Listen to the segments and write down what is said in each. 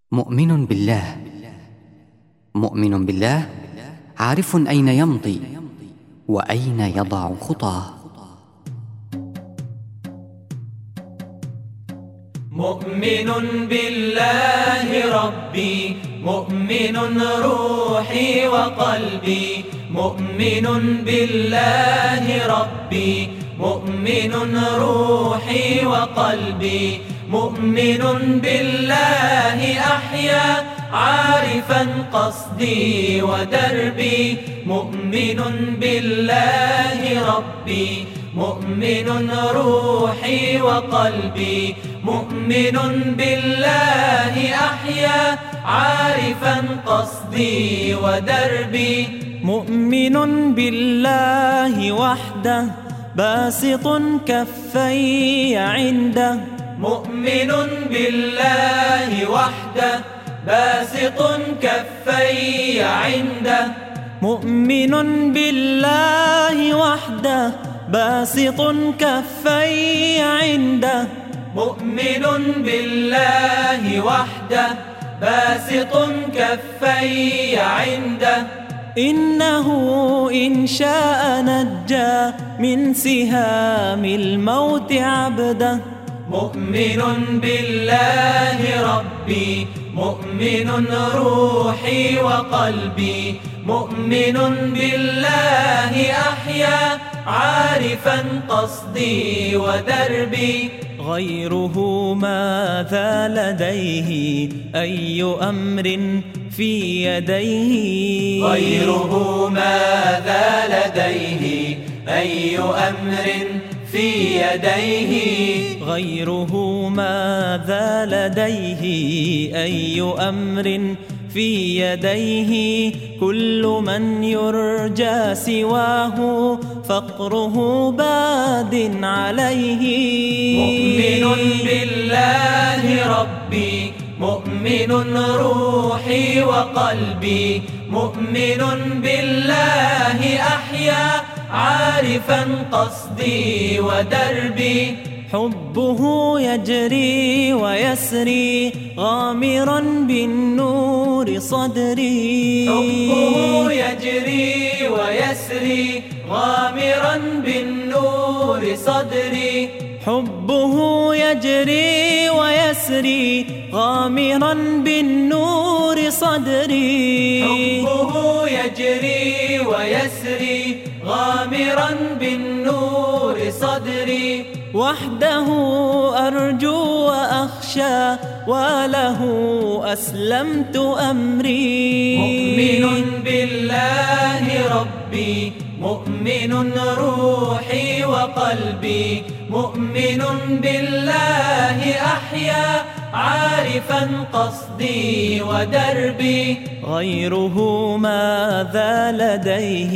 مؤمن بالله. مؤمن بالله عارف أين يمضي وأين يضع خطاه. مؤمن بالله ربي، مؤمن روحي وقلبي، مؤمن بالله ربي، مؤمن روحي وقلبي، مؤمن بالله أحيا عارفا قصدي ودربي، مؤمن بالله ربي، مؤمن روحي وقلبي، مؤمن بالله أحيا عارفا قصدي ودربي. مؤمن بالله وحده باسط كفي عنده، مؤمن بالله وحده باسط كفي عنده، مؤمن بالله وحده باسط كفي عنده، مؤمن بالله وحده باسط كفي عنده. إنه إن شاء نجى من سهام الموت عبده. مؤمن بالله ربي، مؤمن روحي وقلبي، مؤمن بالله أحيا عارفا قصدي ودربي. غيره ماذا لديه أي أمر في يديه، غيره ماذا لديه أي أمر في يديه، غيره ماذا لديه أي أمر في يديه. كل من يرجى سواه فقره باد عليه. مؤمن بالله ربي، مؤمن روحي وقلبي، مؤمن بالله أحيا عارفا قصدي ودربي. حبه يجري ويسري غامرا بالنور صدري، حبه يجري ويسري غامرا بالنور صدري، حبه يجري ويسري غامرا بالنور صدري، حبه يجري ويسري غامرا بالنور صدري. وحده أرجو وأخشى وله أسلمت أمري. مؤمن بالله ربي، مؤمن روحي وقلبي، مؤمن بالله أحيا عارفا قصدي ودربي. غيره ماذا لديه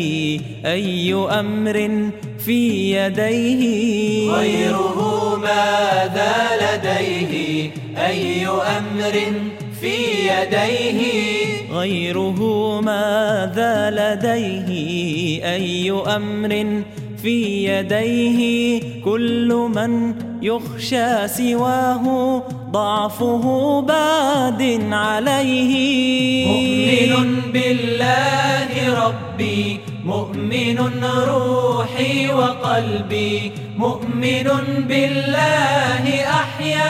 أي أمر في يديه، غيره ماذا لديه أي أمر في يديه، غيره ماذا لديه أي أمر في يديه. كل من يخشى سواه ضعفه باد عليه. مؤمن بالله ربي، مؤمن روحي وقلبي، مؤمن بالله أحيا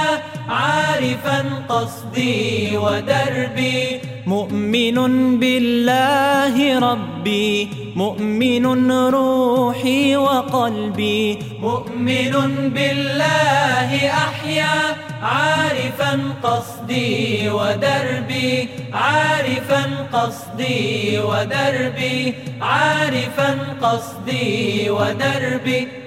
عارفا قصدي ودربي. مؤمن بالله ربي، مؤمن روحي وقلبي، مؤمن بالله أحيا عارفا قصدي ودربي، عارفا قصدي ودربي، عارفا قصدي ودربي.